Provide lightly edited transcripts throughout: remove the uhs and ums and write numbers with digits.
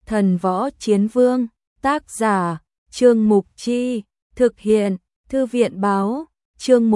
Thần võ chiến vương, tác giả, Trương Mục Chi, thực hiện, Thư viện báo, chương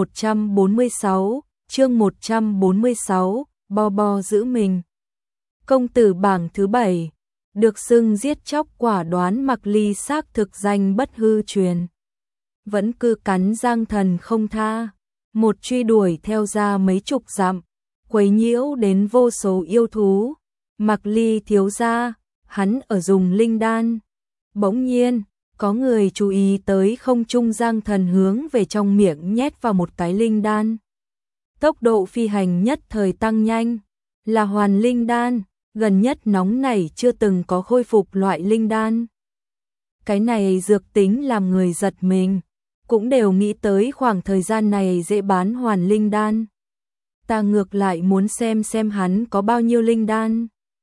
146, bo bo giữ mình. Công tử bảng thứ 7, được xưng giết chóc quả đoán Mạc Ly xác thực danh bất hư truyền. Vẫn cứ cắn Giang Thần không tha, một truy đuổi theo ra mấy chục dặm, quấy nhiễu đến vô số yêu thú. Mạc Ly thiếu gia, hắn ở dùng linh đan. Bỗng nhiên, có người chú ý tới không trung Giang Thần hướng về trong miệng nhét vào một cái linh đan. Tốc độ phi hành nhất thời tăng nhanh, là hoàn linh đan, gần nhất nóng này chưa từng có khôi phục loại linh đan. Cái này dược tính làm người giật mình, cũng đều nghĩ tới khoảng thời gian này dễ bán hoàn linh đan. Ta ngược lại muốn xem hắn có bao nhiêu linh đan.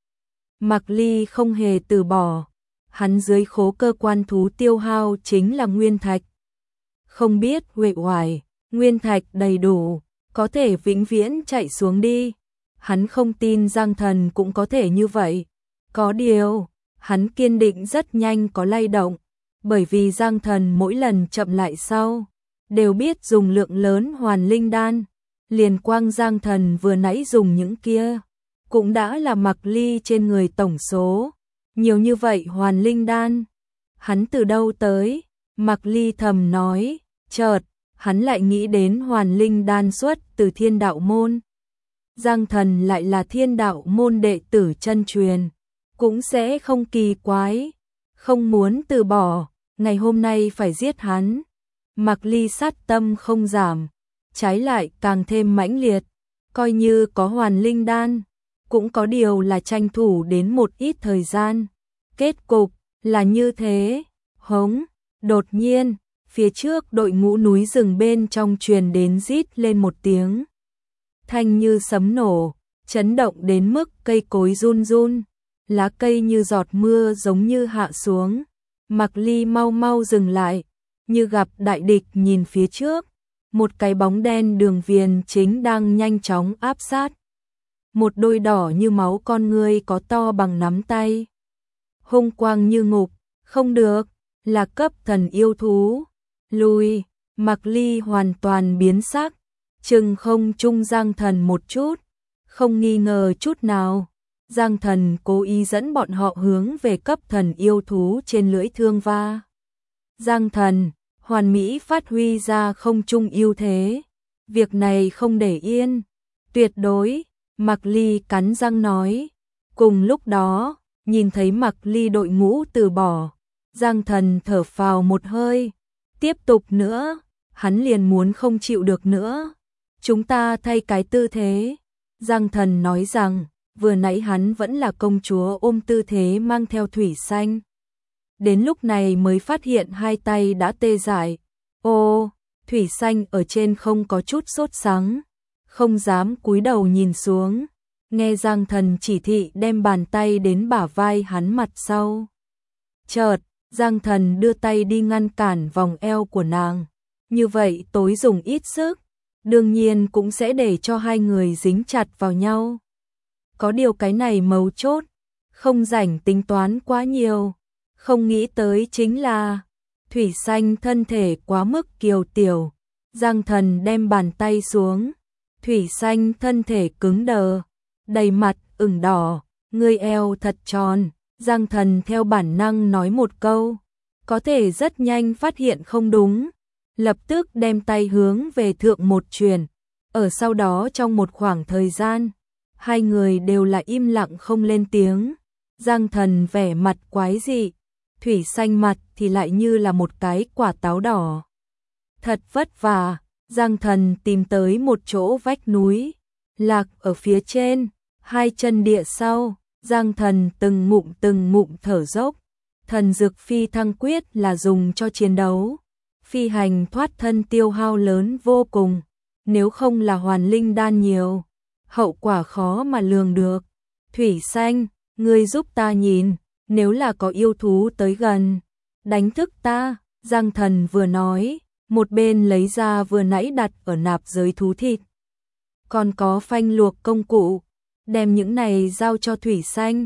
Mạc Ly không hề từ bỏ, hắn dưới khố cơ quan thú tiêu hao chính là nguyên thạch. Không biết uể oải, nguyên thạch đầy đủ, có thể vĩnh viễn chạy xuống đi. Hắn không tin Giang Thần cũng có thể như vậy. Có điều, hắn kiên định rất nhanh có lay động, bởi vì Giang Thần mỗi lần chậm lại sau, đều biết dùng lượng lớn hoàn linh đan. Liền quang Giang Thần vừa nãy dùng những kia, cũng đã là Mạc Ly trên người tổng số. Nhiều như vậy hoàn linh đan, hắn từ đâu tới? Mạc Ly thầm nói, chợt, hắn lại nghĩ đến hoàn linh đan xuất từ Thiên Đạo Môn. Giang Thần lại là Thiên Đạo Môn đệ tử chân truyền, cũng sẽ không kỳ quái, không muốn từ bỏ, ngày hôm nay phải giết hắn. Mạc Ly sát tâm không giảm, trái lại càng thêm mãnh liệt, coi như có hoàn linh đan, cũng có điều là tranh thủ đến một ít thời gian. Kết cục là như thế. Hống, đột nhiên, phía trước đội ngũ núi rừng bên trong truyền đến rít lên một tiếng. Thanh như sấm nổ, chấn động đến mức cây cối run run, lá cây như giọt mưa giống như hạ xuống. Mạc Ly mau mau dừng lại, như gặp đại địch nhìn phía trước, một cái bóng đen đường viền chính đang nhanh chóng áp sát. Một đôi đỏ như máu con ngươi có to bằng nắm tay, hung quang như ngục, không được, là cấp thần yêu thú. Lùi, Mạc Ly hoàn toàn biến sắc, chừng không trung Giang Thần một chút, không nghi ngờ chút nào. Giang Thần cố ý dẫn bọn họ hướng về cấp thần yêu thú trên lưỡi thương va. Giang Thần, hoàn mỹ phát huy ra không trung ưu thế. Việc này không để yên, tuyệt đối, Mạc Ly cắn răng nói. Cùng lúc đó, nhìn thấy Mạc Ly đội ngũ từ bỏ, Giang Thần thở phào một hơi. Tiếp tục nữa, hắn liền muốn không chịu được nữa. Chúng ta thay cái tư thế. Giang Thần nói rằng, vừa nãy hắn vẫn là công chúa ôm tư thế mang theo thủy xanh. Đến lúc này mới phát hiện hai tay đã tê dại. Ô, thủy xanh ở trên không có chút sốt sắng, không dám cúi đầu nhìn xuống. Nghe Giang Thần chỉ thị đem bàn tay đến bả vai hắn mặt sau. Chợt, Giang Thần đưa tay đi ngăn cản vòng eo của nàng. Như vậy tối dùng ít sức, đương nhiên cũng sẽ để cho hai người dính chặt vào nhau. Có điều cái này mấu chốt, không rảnh tính toán quá nhiều. Không nghĩ tới chính là thủy xanh thân thể quá mức kiều tiểu. Giang Thần đem bàn tay xuống, thủy xanh thân thể cứng đờ, đầy mặt ửng đỏ, người eo thật tròn. Giang Thần theo bản năng nói một câu, có thể rất nhanh phát hiện không đúng, lập tức đem tay hướng về thượng một truyền. Ở sau đó trong một khoảng thời gian, hai người đều là im lặng không lên tiếng. Giang Thần vẻ mặt quái dị, thủy xanh mặt thì lại như là một cái quả táo đỏ. Thật vất vả, Giang Thần tìm tới một chỗ vách núi, lạc ở phía trên, hai chân địa sau. Giang Thần từng ngụm thở dốc. Thần dược phi thăng quyết là dùng cho chiến đấu, phi hành thoát thân tiêu hao lớn vô cùng, nếu không là hoàn linh đan nhiều, hậu quả khó mà lường được. Thủy xanh, ngươi giúp ta nhìn, nếu là có yêu thú tới gần, đánh thức ta. Giang Thần vừa nói, một bên lấy ra vừa nãy đặt ở nạp giới thú thịt, còn có phanh luộc công cụ, đem những này giao cho thủy xanh.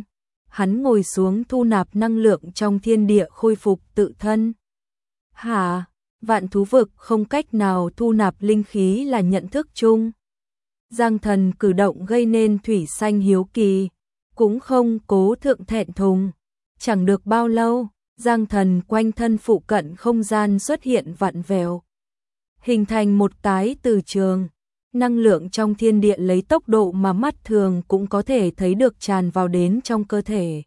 hắn ngồi xuống thu nạp năng lượng trong thiên địa khôi phục tự thân. Hả? Vạn thú vực không cách nào thu nạp linh khí là nhận thức chung. Giang Thần cử động gây nên Thủy Xanh hiếu kỳ, cũng không cố thượng thẹn thùng. Chẳng được bao lâu, Giang Thần quanh thân phụ cận không gian xuất hiện vặn vẹo, hình thành một cái từ trường. Năng lượng trong thiên địa lấy tốc độ mà mắt thường cũng có thể thấy được tràn vào đến trong cơ thể.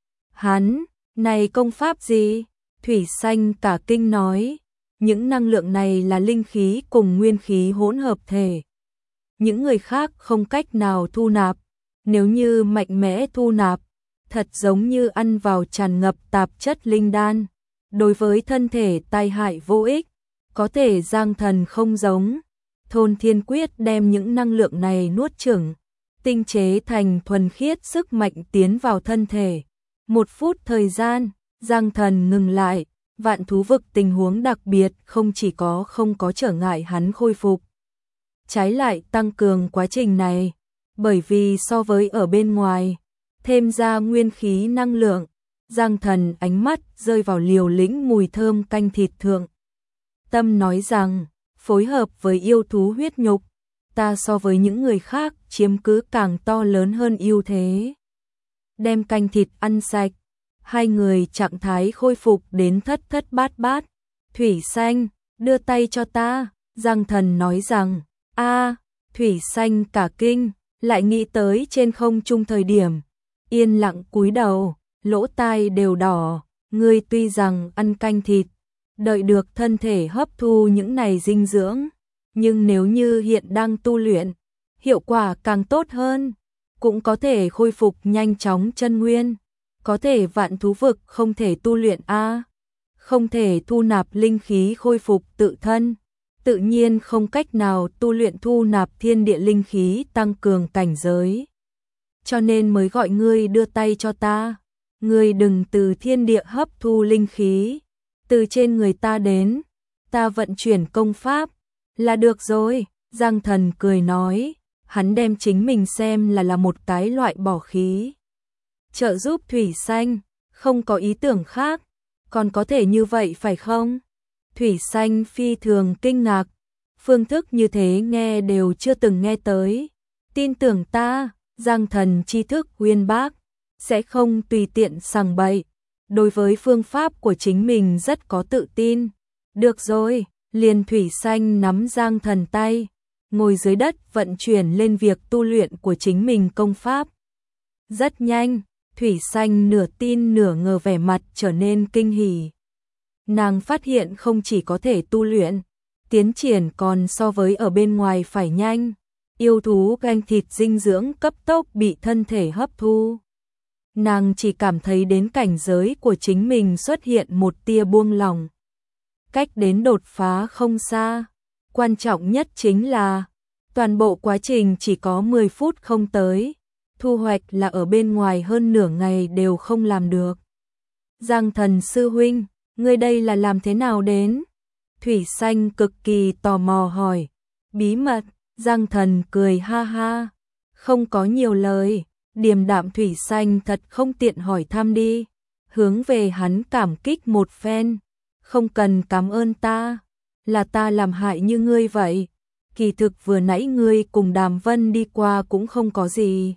Hắn, này công pháp gì? Thủy Xanh cả kinh nói, những năng lượng này là linh khí cùng nguyên khí hỗn hợp thể. Những người khác không cách nào thu nạp, nếu như mạnh mẽ thu nạp, thật giống như ăn vào tràn ngập tạp chất linh đan, đối với thân thể tai hại vô ích. Có thể Giang Thần không giống, Thôn Thiên Quyết đem những năng lượng này nuốt chửng, tinh chế thành thuần khiết sức mạnh tiến vào thân thể. 1 phút thời gian, Giang Thần ngừng lại, vạn thú vực tình huống đặc biệt không chỉ không có trở ngại hắn khôi phục, trái lại tăng cường quá trình này, bởi vì so với ở bên ngoài, thêm ra nguyên khí năng lượng, Giang Thần ánh mắt rơi vào liều lĩnh mùi thơm canh thịt thượng. Tâm nói rằng, phối hợp với yêu thú huyết nhục, ta so với những người khác chiếm cứ càng to lớn hơn ưu thế. Đem canh thịt ăn sạch, hai người trạng thái khôi phục đến thất thất bát bát. Thủy Xanh, đưa tay cho ta, Giang Thần nói rằng, Thủy Xanh cả kinh, lại nghĩ tới trên không trung thời điểm, yên lặng cúi đầu, lỗ tai đều đỏ, ngươi tuy rằng ăn canh thịt, đợi được thân thể hấp thu những này dinh dưỡng, nhưng nếu như hiện đang tu luyện, hiệu quả càng tốt hơn, cũng có thể khôi phục nhanh chóng chân nguyên, có thể vạn thú vực không thể tu luyện không thể thu nạp linh khí khôi phục tự thân, tự nhiên không cách nào tu luyện thu nạp thiên địa linh khí tăng cường cảnh giới. Cho nên mới gọi ngươi đưa tay cho ta, ngươi đừng từ thiên địa hấp thu linh khí, từ trên người ta đến, ta vận chuyển công pháp, là được rồi. Giang Thần cười nói, hắn đem chính mình xem là một cái loại bỏ khí. Trợ giúp Thủy Xanh, không có ý tưởng khác, còn có thể như vậy phải không? Thủy Xanh phi thường kinh ngạc, phương thức như thế nghe đều chưa từng nghe tới. Tin tưởng ta, Giang Thần tri thức uyên bác, sẽ không tùy tiện sằng bậy. Đối với phương pháp của chính mình rất có tự tin. Được rồi, liền Thủy Xanh nắm Giang Thần tay, ngồi dưới đất vận chuyển lên việc tu luyện của chính mình công pháp. Rất nhanh, Thủy Xanh nửa tin nửa ngờ vẻ mặt trở nên kinh hỉ. Nàng phát hiện không chỉ có thể tu luyện, tiến triển còn so với ở bên ngoài phải nhanh. Yêu thú canh thịt dinh dưỡng cấp tốc bị thân thể hấp thu. Nàng chỉ cảm thấy đến cảnh giới của chính mình xuất hiện một tia buông lỏng. Cách đến đột phá không xa, quan trọng nhất chính là toàn bộ quá trình chỉ có 10 phút không tới, thu hoạch là ở bên ngoài hơn nửa ngày đều không làm được. Giang Thần sư huynh, ngươi đây là làm thế nào đến? Thủy Xanh cực kỳ tò mò hỏi. Bí mật, Giang Thần cười ha ha, không có nhiều lời. Điềm đạm Thủy Xanh thật không tiện hỏi thăm đi, hướng về hắn cảm kích một phen, không cần cảm ơn ta, là ta làm hại như ngươi vậy, kỳ thực vừa nãy ngươi cùng Đàm Vân đi qua cũng không có gì.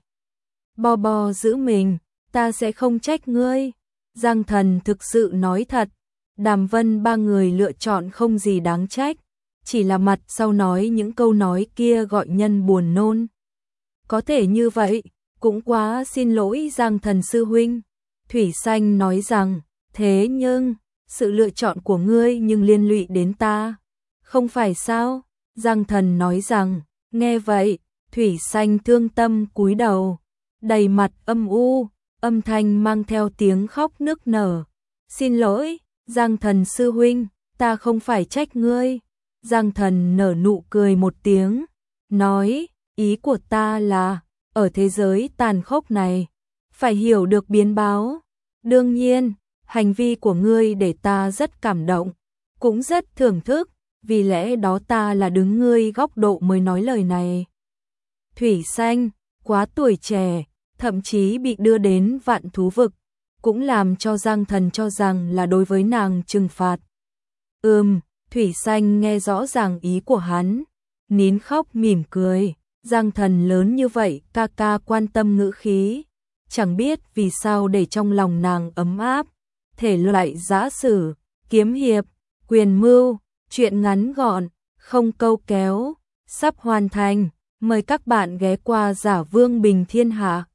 Bo giữ mình, ta sẽ không trách ngươi. Giang Thần thực sự nói thật, Đàm Vân ba người lựa chọn không gì đáng trách, chỉ là mặt sau nói những câu nói kia gọi nhân buồn nôn. Có thể như vậy, cũng quá xin lỗi Giang Thần sư huynh. Thủy Xanh nói rằng, thế nhưng, sự lựa chọn của ngươi nhưng liên lụy đến ta. Không phải sao? Giang Thần nói rằng, nghe vậy, Thủy Xanh thương tâm cúi đầu, đầy mặt âm u, âm thanh mang theo tiếng khóc nức nở. Xin lỗi, Giang Thần sư huynh, ta không phải trách ngươi. Giang Thần nở nụ cười một tiếng, nói, ý của ta là, ở thế giới tàn khốc này, phải hiểu được biến báo. Đương nhiên, hành vi của ngươi để ta rất cảm động, cũng rất thưởng thức, vì lẽ đó ta là đứng ngươi góc độ mới nói lời này. Thủy Xanh, quá tuổi trẻ, thậm chí bị đưa đến vạn thú vực, cũng làm cho Giang Thần cho rằng là đối với nàng trừng phạt. Thủy Xanh nghe rõ ràng ý của hắn, nín khóc mỉm cười. Giang Thần lớn như vậy, ca ca quan tâm ngữ khí, chẳng biết vì sao để trong lòng nàng ấm áp. Thể loại giã sử, kiếm hiệp, quyền mưu, truyện ngắn gọn, không câu kéo, sắp hoàn thành. Mời các bạn ghé qua Giả Vương Bình Thiên Hạ.